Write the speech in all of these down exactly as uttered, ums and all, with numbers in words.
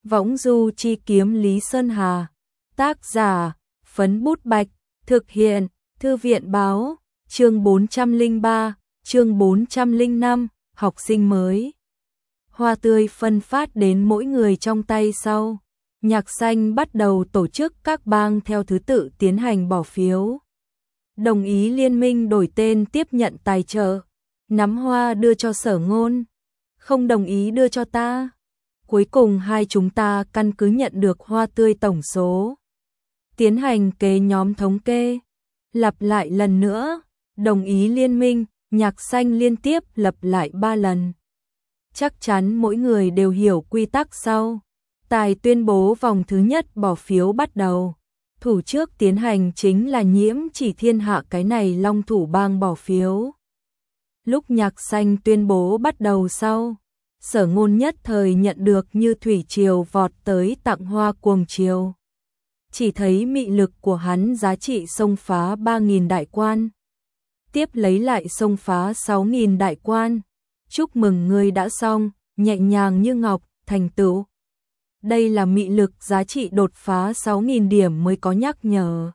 Võng du chi kiếm Lý Sơn Hà. Tác giả, Phấn Bút Bạch. Thực hiện, Thư viện Báo. Chương bốn trăm lẻ ba, chương bốn trăm lẻ năm, học sinh mới. Hoa tươi phân phát đến mỗi người trong tay sau. Nhạc xanh bắt đầu tổ chức các bang theo thứ tự tiến hành bỏ phiếu. Đồng ý liên minh đổi tên tiếp nhận tài trợ. Nắm hoa đưa cho Sở Ngôn. Không đồng ý đưa cho ta. Cuối cùng hai chúng ta căn cứ nhận được hoa tươi tổng số. Tiến hành kế nhóm thống kê. Lặp lại lần nữa. Đồng ý liên minh, nhạc xanh liên tiếp lặp lại ba lần. Chắc chắn mỗi người đều hiểu quy tắc sau. Tài tuyên bố vòng thứ nhất bỏ phiếu bắt đầu. Thủ trước tiến hành chính là Nhiễm Chỉ Thiên Hạ, cái này long thủ bang bỏ phiếu. Lúc nhạc xanh tuyên bố bắt đầu sau, Sở Ngôn nhất thời nhận được như thủy triều vọt tới tặng hoa cuồng chiều. Chỉ thấy mị lực của hắn giá trị xông phá ba nghìn đại quan. Tiếp lấy lại xông phá sáu nghìn đại quan. Chúc mừng ngươi đã xong, nhẹ nhàng như ngọc, thành tựu. Đây là mị lực giá trị đột phá sáu nghìn điểm mới có nhắc nhở.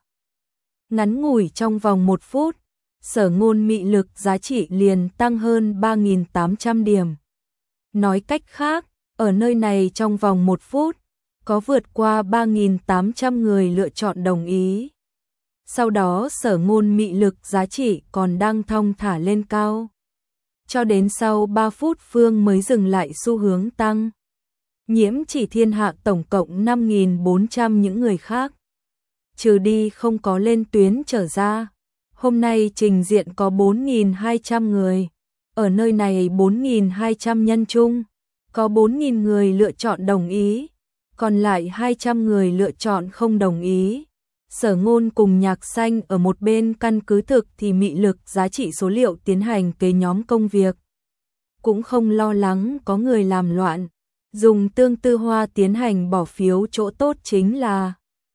Ngắn ngủi trong vòng một phút, Sở Ngôn mị lực giá trị liền tăng hơn ba nghìn tám trăm điểm. Nói cách khác, ở nơi này trong vòng một phút, có vượt qua ba nghìn tám trăm người lựa chọn đồng ý. Sau đó Sở Ngôn mị lực giá trị còn đang thong thả lên cao. Cho đến sau ba phút phương mới dừng lại xu hướng tăng. Nhiễm Chỉ Thiên Hạ tổng cộng năm nghìn bốn trăm những người khác. Trừ đi không có lên tuyến trở ra. Hôm nay trình diện có bốn nghìn hai trăm người. Ở nơi này bốn nghìn hai trăm nhân chung, có bốn nghìn người lựa chọn đồng ý. Còn lại hai trăm người lựa chọn không đồng ý. Sở Ngôn cùng nhạc xanh ở một bên căn cứ thực thì mị lực giá trị số liệu tiến hành kế nhóm công việc. Cũng không lo lắng có người làm loạn. Dùng tương tư hoa tiến hành bỏ phiếu chỗ tốt chính là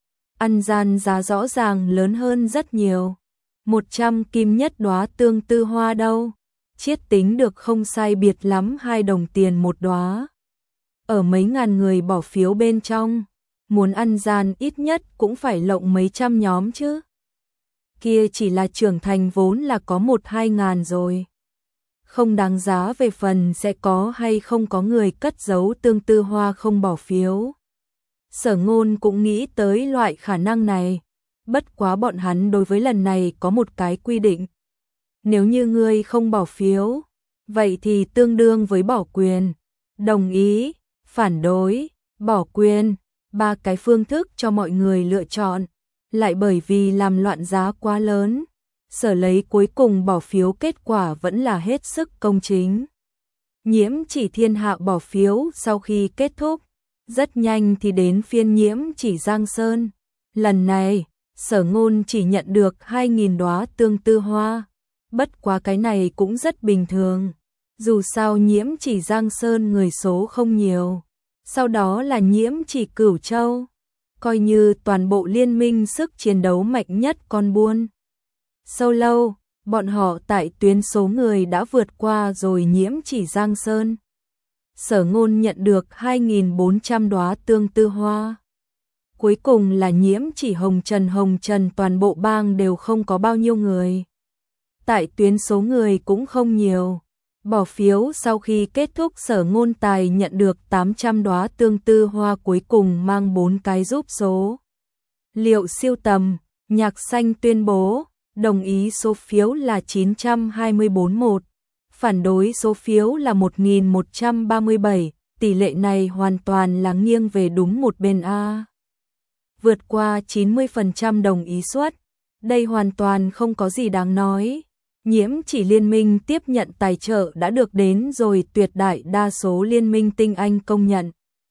ăn gian giá rõ ràng lớn hơn rất nhiều. một trăm kim nhất đóa tương tư hoa đâu. Chiết tính được không sai biệt lắm hai đồng tiền một đóa. Ở mấy ngàn người bỏ phiếu bên trong, muốn ăn gian ít nhất cũng phải lộng mấy trăm nhóm chứ. Kia chỉ là trưởng thành vốn là có một hai ngàn rồi. Không đáng giá về phần sẽ có hay không có người cất giấu tương tư hoa không bỏ phiếu. Sở Ngôn cũng nghĩ tới loại khả năng này. Bất quá bọn hắn đối với lần này có một cái quy định. Nếu như ngươi không bỏ phiếu, vậy thì tương đương với bỏ quyền. Đồng ý, phản đối, bỏ quyền. Ba cái phương thức cho mọi người lựa chọn. Lại bởi vì làm loạn giá quá lớn. Sở lấy cuối cùng bỏ phiếu kết quả vẫn là hết sức công chính. Nhiễm Chỉ Thiên Hạ bỏ phiếu sau khi kết thúc. Rất nhanh thì đến phiên Nhiễm Chỉ Giang Sơn. Lần này, Sở Ngôn chỉ nhận được hai nghìn đóa tương tư hoa. Bất quá cái này cũng rất bình thường. Dù sao Nhiễm Chỉ Giang Sơn người số không nhiều. Sau đó là Nhiễm Chỉ Cửu Châu. Coi như toàn bộ liên minh sức chiến đấu mạnh nhất con buôn. Sâu lâu, bọn họ tại tuyến số người đã vượt qua rồi Nhiễm Chỉ Giang Sơn. Sở Ngôn nhận được hai nghìn bốn trăm đóa tương tư hoa. Cuối cùng là Nhiễm Chỉ Hồng Trần Hồng Trần toàn bộ bang đều không có bao nhiêu người. Tại tuyến số người cũng không nhiều. Bỏ phiếu sau khi kết thúc Sở Ngôn tài nhận được tám trăm đóa tương tư hoa cuối cùng mang bốn cái giúp số. Liệu siêu tầm, nhạc xanh tuyên bố, đồng ý số phiếu là chín trăm hai mươi tư một, phản đối số phiếu là một nghìn một trăm ba mươi bảy, tỷ lệ này hoàn toàn là nghiêng về đúng một bên A. Vượt qua chín mươi phần trăm đồng ý suất, đây hoàn toàn không có gì đáng nói. Nhiễm Chỉ liên minh tiếp nhận tài trợ đã được đến rồi tuyệt đại đa số liên minh tinh anh công nhận.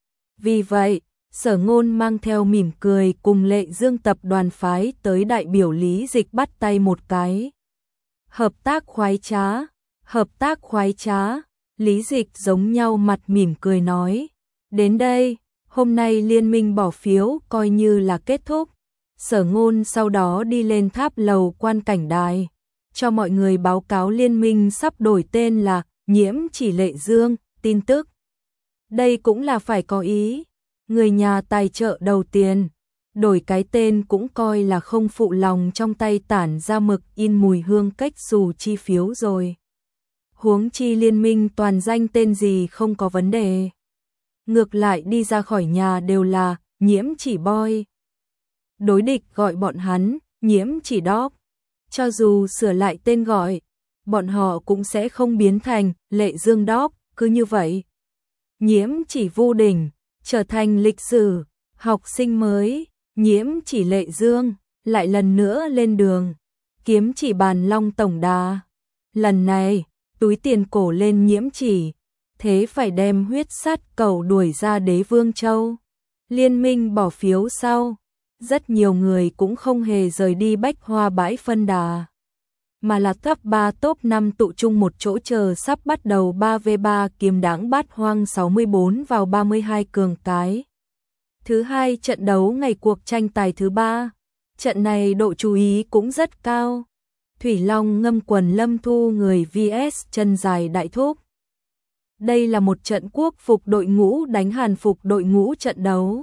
Vì vậy, Sở Ngôn mang theo mỉm cười cùng Lệ Dương tập đoàn phái tới đại biểu Lý Dịch bắt tay một cái. Hợp tác khoái trá, hợp tác khoái trá, Lý Dịch giống nhau mặt mỉm cười nói. Đến đây, hôm nay liên minh bỏ phiếu coi như là kết thúc. Sở Ngôn sau đó đi lên tháp lầu quan cảnh đài. Cho mọi người báo cáo liên minh sắp đổi tên là Nhiễm Chỉ Lệ Dương, tin tức. Đây cũng là phải có ý. Người nhà tài trợ đầu tiền, đổi cái tên cũng coi là không phụ lòng trong tay tản ra mực in mùi hương cách xù chi phiếu rồi. Huống chi liên minh toàn danh tên gì không có vấn đề. Ngược lại đi ra khỏi nhà đều là Nhiễm Chỉ Boy. Đối địch gọi bọn hắn Nhiễm Chỉ Dog. Cho dù sửa lại tên gọi, bọn họ cũng sẽ không biến thành Lệ Dương Dog, cứ như vậy. Nhiễm Chỉ Vu Đỉnh trở thành lịch sử, học sinh mới, Nhiễm Chỉ Lệ Dương lại lần nữa lên đường, kiếm chỉ bàn long tổng đà. Lần này, túi tiền cổ lên Nhiễm Chỉ, thế phải đem huyết sát cầu đuổi ra Đế Vương Châu. Liên minh bỏ phiếu sau, rất nhiều người cũng không hề rời đi Bách Hoa bãi phân đà, mà là top ba top năm tụ chung một chỗ chờ sắp bắt đầu ba vs ba kiếm đãng bát hoang sáu mươi bốn vào ba mươi hai cường cái. Thứ hai trận đấu ngày cuộc tranh tài thứ ba, trận này độ chú ý cũng rất cao. Thủy Long Ngâm Quần Lâm Thu người vs Chân Dài Đại Thúc. Đây là một trận quốc phục đội ngũ đánh hàn phục đội ngũ trận đấu.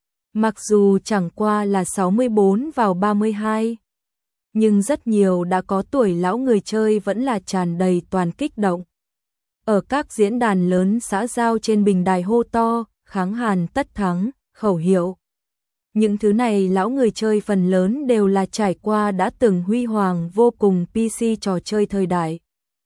Mặc dù chẳng qua là sáu mươi bốn vào ba mươi hai, nhưng rất nhiều đã có tuổi lão người chơi vẫn là tràn đầy toàn kích động. Ở các diễn đàn lớn xã giao trên bình đài hô to, kháng hàn tất thắng, khẩu hiệu. Những thứ này lão người chơi phần lớn đều là trải qua đã từng huy hoàng vô cùng pê xê trò chơi thời đại.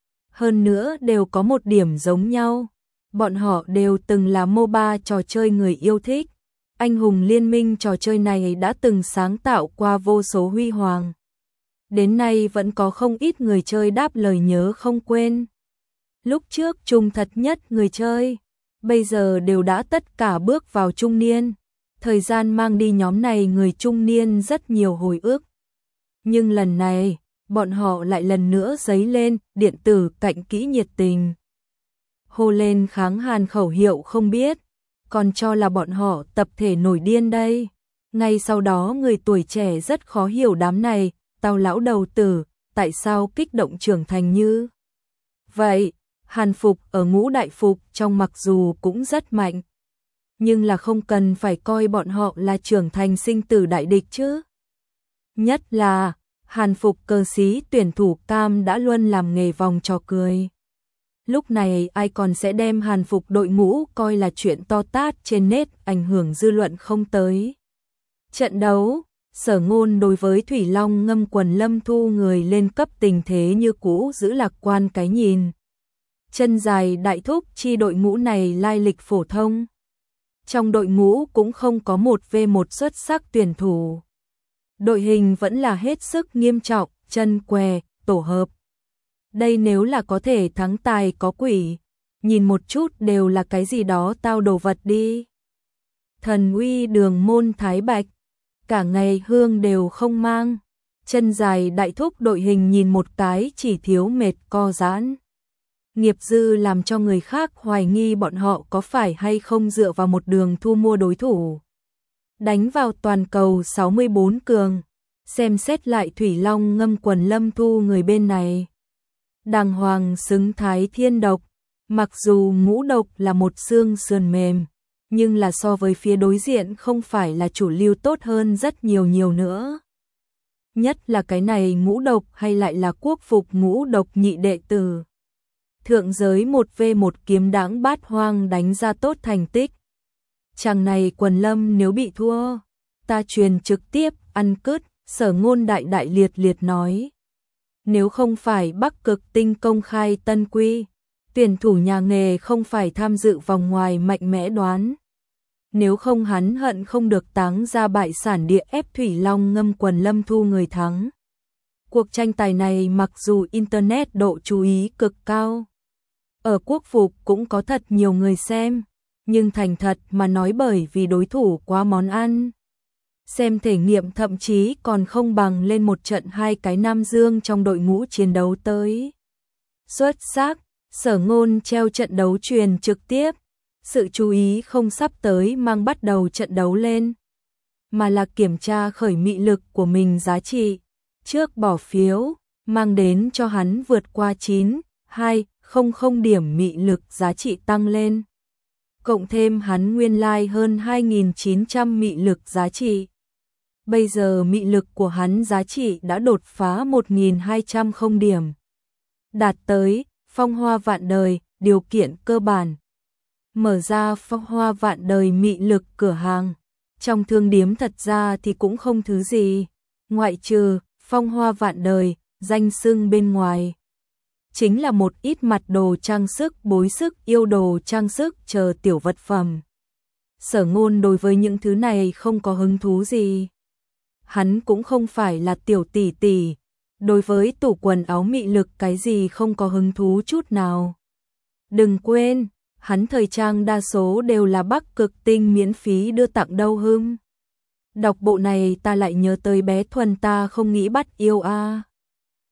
Hơn nữa đều có một điểm giống nhau, bọn họ đều từng là mô ba trò chơi người yêu thích. Anh hùng liên minh trò chơi này đã từng sáng tạo qua vô số huy hoàng. Đến nay vẫn có không ít người chơi đáp lời nhớ không quên. Lúc trước trung thật nhất người chơi, bây giờ đều đã tất cả bước vào trung niên. Thời gian mang đi nhóm này người trung niên rất nhiều hồi ức. Nhưng lần này, bọn họ lại lần nữa dấy lên điện tử cạnh kỹ nhiệt tình. Hô lên kháng hàn khẩu hiệu không biết, còn cho là bọn họ tập thể nổi điên đây. Ngay sau đó người tuổi trẻ rất khó hiểu đám này, tao lão đầu tử, tại sao kích động trưởng thành như vậy. Hàn phục ở ngũ đại phục trong mặc dù cũng rất mạnh, nhưng là không cần phải coi bọn họ là trưởng thành sinh tử đại địch chứ. Nhất là, hàn phục cờ sĩ tuyển thủ cam đã luôn làm nghề vòng trò cười. Lúc này ai còn sẽ đem hàn phục đội ngũ coi là chuyện to tát trên nét ảnh hưởng dư luận không tới. Trận đấu, Sở Ngôn đối với Thủy Long Ngâm Quần Lâm Thu người lên cấp tình thế như cũ giữ lạc quan cái nhìn. Chân Dài Đại Thúc chi đội ngũ này lai lịch phổ thông. Trong đội ngũ cũng không có một vs một xuất sắc tuyển thủ. Đội hình vẫn là hết sức nghiêm trọng, chân què, tổ hợp. Đây nếu là có thể thắng tài có quỷ, nhìn một chút đều là cái gì đó tao đồ vật đi. Thần uy đường môn Thái Bạch, cả ngày hương đều không mang. Chân Dài Đại Thúc đội hình nhìn một cái chỉ thiếu mệt co giãn. Nghiệp dư làm cho người khác hoài nghi bọn họ có phải hay không dựa vào một đường thu mua đối thủ. Đánh vào toàn cầu sáu mươi bốn cường, xem xét lại Thủy Long Ngâm Quần Lâm Thu người bên này. Đàng hoàng xứng thái thiên độc, mặc dù ngũ độc là một xương sườn mềm, nhưng là so với phía đối diện không phải là chủ lưu tốt hơn rất nhiều nhiều nữa. Nhất là cái này ngũ độc hay lại là quốc phục ngũ độc nhị đệ tử. Thượng giới một vs một kiếm đãng bát hoang đánh ra tốt thành tích. Chàng này Quần Lâm nếu bị thua, ta truyền trực tiếp ăn cứt, Sở Ngôn đại đại liệt liệt nói. Nếu không phải Bắc Cực Tinh công khai tân quy, tuyển thủ nhà nghề không phải tham dự vòng ngoài mạnh mẽ đoán. Nếu không hắn hận không được táng ra bại sản địa ép Thủy Long Ngâm Quần Lâm Thu người thắng. Cuộc tranh tài này mặc dù Internet độ chú ý cực cao, ở quốc phục cũng có thật nhiều người xem, nhưng thành thật mà nói bởi vì đối thủ quá món ăn. Xem thể nghiệm thậm chí còn không bằng lên một trận hai cái Nam Dương trong đội ngũ chiến đấu tới. Xuất sắc, Sở Ngôn treo trận đấu truyền trực tiếp, sự chú ý không sắp tới mang bắt đầu trận đấu lên, mà là kiểm tra khởi mị lực của mình giá trị. Trước bỏ phiếu, mang đến cho hắn vượt qua chín, hai, không không điểm mị lực giá trị tăng lên. cộng thêm hắn nguyên lai like hơn hai nghìn chín trăm mị lực giá trị. Bây giờ mị lực của hắn giá trị đã đột phá một nghìn hai trăm không điểm. Đạt tới phong hoa vạn đời, điều kiện cơ bản. Mở ra phong hoa vạn đời mị lực cửa hàng. Trong thương điếm thật ra thì cũng không thứ gì, ngoại trừ phong hoa vạn đời, danh xưng bên ngoài. Chính là một ít mặt đồ trang sức, bối sức, yêu đồ trang sức chờ tiểu vật phẩm. Sở Ngôn đối với những thứ này không có hứng thú gì. Hắn cũng không phải là tiểu tỷ tỷ, đối với tủ quần áo mị lực cái gì không có hứng thú chút nào. Đừng quên, hắn thời trang đa số đều là Bắc Cực Tinh miễn phí đưa tặng đâu hưng. Đọc bộ này ta lại nhớ tới bé Thuần ta không nghĩ bắt yêu a.